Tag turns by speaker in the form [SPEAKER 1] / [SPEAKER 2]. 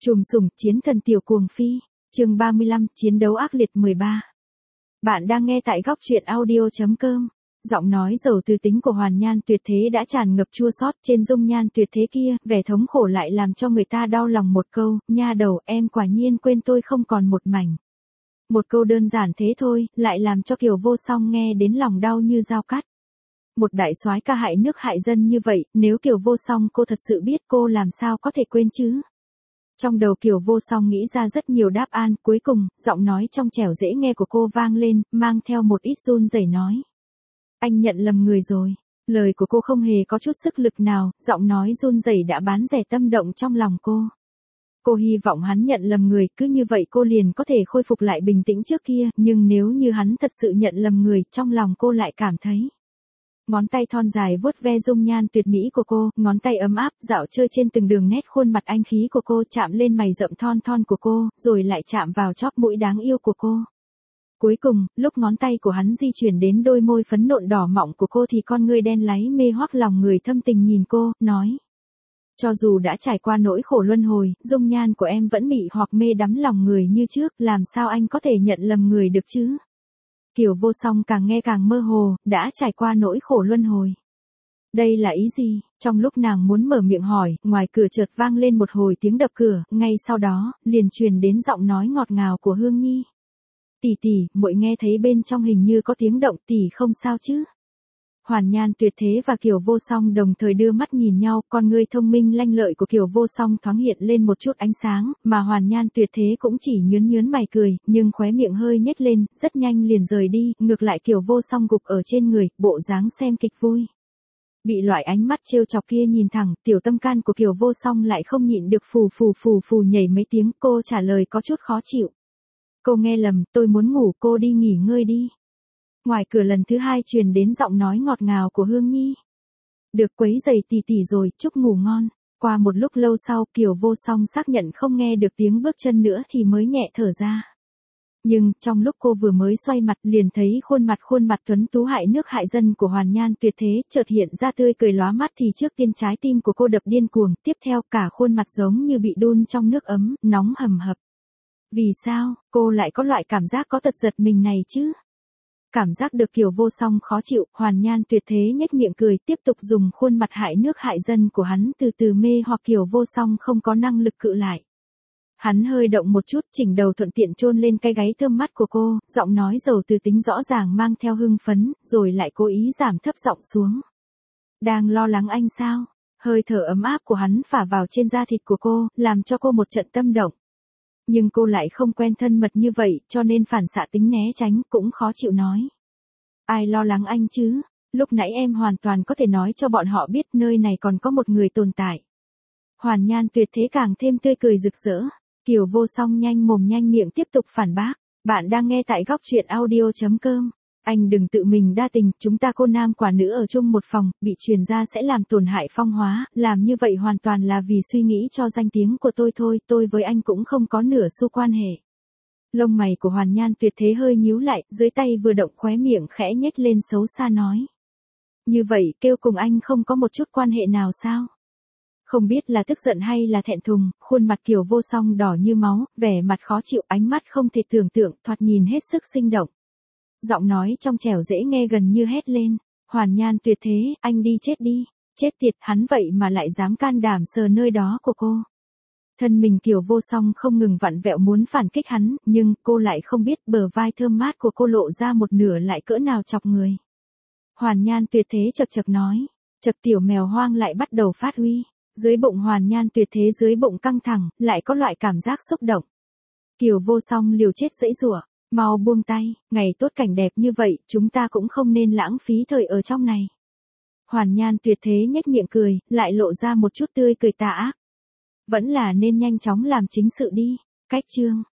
[SPEAKER 1] Trùm sủng chiến thần tiểu cuồng phi, chương 35, chiến đấu ác liệt 13. Bạn đang nghe tại góc truyện audio.com. Giọng nói giàu tư tính của Hoàn Nhan Tuyệt Thế đã tràn ngập chua xót trên dung nhan tuyệt thế kia, vẻ thống khổ lại làm cho người ta đau lòng một câu, nha đầu em quả nhiên quên tôi không còn một mảnh. Một câu đơn giản thế thôi, lại làm cho Kiều Vô Song nghe đến lòng đau như dao cắt. Một đại soái ca hại nước hại dân như vậy, nếu Kiều Vô Song cô thật sự biết cô làm sao có thể quên chứ? Trong đầu Kiều Vô Song nghĩ ra rất nhiều đáp án, cuối cùng, giọng nói trong trẻo dễ nghe của cô vang lên, mang theo một ít run rẩy nói. Anh nhận lầm người rồi. Lời của cô không hề có chút sức lực nào, giọng nói run rẩy đã bán rẻ tâm động trong lòng cô. Cô hy vọng hắn nhận lầm người, cứ như vậy cô liền có thể khôi phục lại bình tĩnh trước kia, nhưng nếu như hắn thật sự nhận lầm người, trong lòng cô lại cảm thấy. Ngón tay thon dài vuốt ve dung nhan tuyệt mỹ của cô, ngón tay ấm áp dạo chơi trên từng đường nét khuôn mặt anh khí của cô, chạm lên mày rậm thon thon của cô, rồi lại chạm vào chóp mũi đáng yêu của cô. Cuối cùng, lúc ngón tay của hắn di chuyển đến đôi môi phấn nộn đỏ mọng của cô thì con ngươi đen láy mê hoắc lòng người thâm tình nhìn cô, nói. Cho dù đã trải qua nỗi khổ luân hồi, dung nhan của em vẫn mị hoặc mê đắm lòng người như trước, làm sao anh có thể nhận lầm người được chứ? Kiều Vô Song càng nghe càng mơ hồ, đã trải qua nỗi khổ luân hồi. Đây là ý gì? Trong lúc nàng muốn mở miệng hỏi, ngoài cửa chợt vang lên một hồi tiếng đập cửa, ngay sau đó, liền truyền đến giọng nói ngọt ngào của Hương Nhi. Tỷ tỷ, muội nghe thấy bên trong hình như có tiếng động, tỷ không sao chứ? Hoàn Nhan Tuyệt Thế và Kiều Vô Song đồng thời đưa mắt nhìn nhau, con ngươi thông minh lanh lợi của Kiều Vô Song thoáng hiện lên một chút ánh sáng, mà Hoàn Nhan Tuyệt Thế cũng chỉ nhướn nhướn mày cười, nhưng khóe miệng hơi nhếch lên, rất nhanh liền rời đi, ngược lại Kiều Vô Song gục ở trên người, bộ dáng xem kịch vui. Bị loại ánh mắt trêu chọc kia nhìn thẳng, tiểu tâm can của Kiều Vô Song lại không nhịn được phù nhảy mấy tiếng, cô trả lời có chút khó chịu. Cô nghe lầm, tôi muốn ngủ, cô đi nghỉ ngơi đi. Ngoài cửa lần thứ hai truyền đến giọng nói ngọt ngào của Hương Nhi. Được quấy giày tỷ tỷ rồi, chúc ngủ ngon. Qua một lúc lâu sau, Kiều Vô Song xác nhận không nghe được tiếng bước chân nữa thì mới nhẹ thở ra. Nhưng, trong lúc cô vừa mới xoay mặt liền thấy khuôn mặt tuấn tú hại nước hại dân của Hoàn Nhan Tuyệt Thế chợt hiện ra tươi cười lóa mắt thì trước tiên trái tim của cô đập điên cuồng, tiếp theo cả khuôn mặt giống như bị đun trong nước ấm, nóng hầm hập. Vì sao, cô lại có loại cảm giác có tật giật mình này chứ? Cảm giác được Kiều Vô Song khó chịu, Hoàn Nhan Tuyệt Thế nhếch miệng cười tiếp tục dùng khuôn mặt hại nước hại dân của hắn từ từ mê hoặc Kiều Vô Song không có năng lực cự lại. Hắn hơi động một chút chỉnh đầu thuận tiện chôn lên cái gáy thơm mắt của cô, giọng nói giàu từ tính rõ ràng mang theo hưng phấn, rồi lại cố ý giảm thấp giọng xuống. Đang lo lắng anh sao? Hơi thở ấm áp của hắn phả vào trên da thịt của cô, làm cho cô một trận tâm động. Nhưng cô lại không quen thân mật như vậy, cho nên phản xạ tính né tránh, cũng khó chịu nói. Ai lo lắng anh chứ? Lúc nãy em hoàn toàn có thể nói cho bọn họ biết nơi này còn có một người tồn tại. Hoàn Nhan Tuyệt Thế càng thêm tươi cười rực rỡ. Kiều Vô Song nhanh mồm nhanh miệng tiếp tục phản bác. Bạn đang nghe tại góc truyện audio.com. Anh đừng tự mình đa tình, chúng ta cô nam quả nữ ở chung một phòng, bị truyền ra sẽ làm tổn hại phong hóa, làm như vậy hoàn toàn là vì suy nghĩ cho danh tiếng của tôi thôi, tôi với anh cũng không có nửa xu quan hệ. Lông mày của Hoàn Nhan Tuyệt Thế hơi nhíu lại, dưới tay vừa động khóe miệng khẽ nhếch lên xấu xa nói. Như vậy, kêu cùng anh không có một chút quan hệ nào sao? Không biết là tức giận hay là thẹn thùng, khuôn mặt Kiều Vô Song đỏ như máu, vẻ mặt khó chịu, ánh mắt không thể tưởng tượng, thoạt nhìn hết sức sinh động. Giọng nói trong trẻo dễ nghe gần như hét lên, Hoàn Nhan Tuyệt Thế, anh đi chết đi, chết tiệt, hắn vậy mà lại dám can đảm sờ nơi đó của cô. Thân mình Kiều Vô Song không ngừng vặn vẹo muốn phản kích hắn, nhưng cô lại không biết bờ vai thơm mát của cô lộ ra một nửa lại cỡ nào chọc người. Hoàn Nhan Tuyệt Thế chậc chậc nói, chậc tiểu mèo hoang lại bắt đầu phát huy, dưới bụng Hoàn Nhan Tuyệt Thế dưới bụng căng thẳng, lại có loại cảm giác xúc động. Kiều Vô Song liều chết giãy giụa. Mau buông tay, ngày tốt cảnh đẹp như vậy, chúng ta cũng không nên lãng phí thời ở trong này. Hoàn Nhan Tuyệt Thế nhếch miệng cười, lại lộ ra một chút tươi cười tà ác. Vẫn là nên nhanh chóng làm chính sự đi. Cách chương.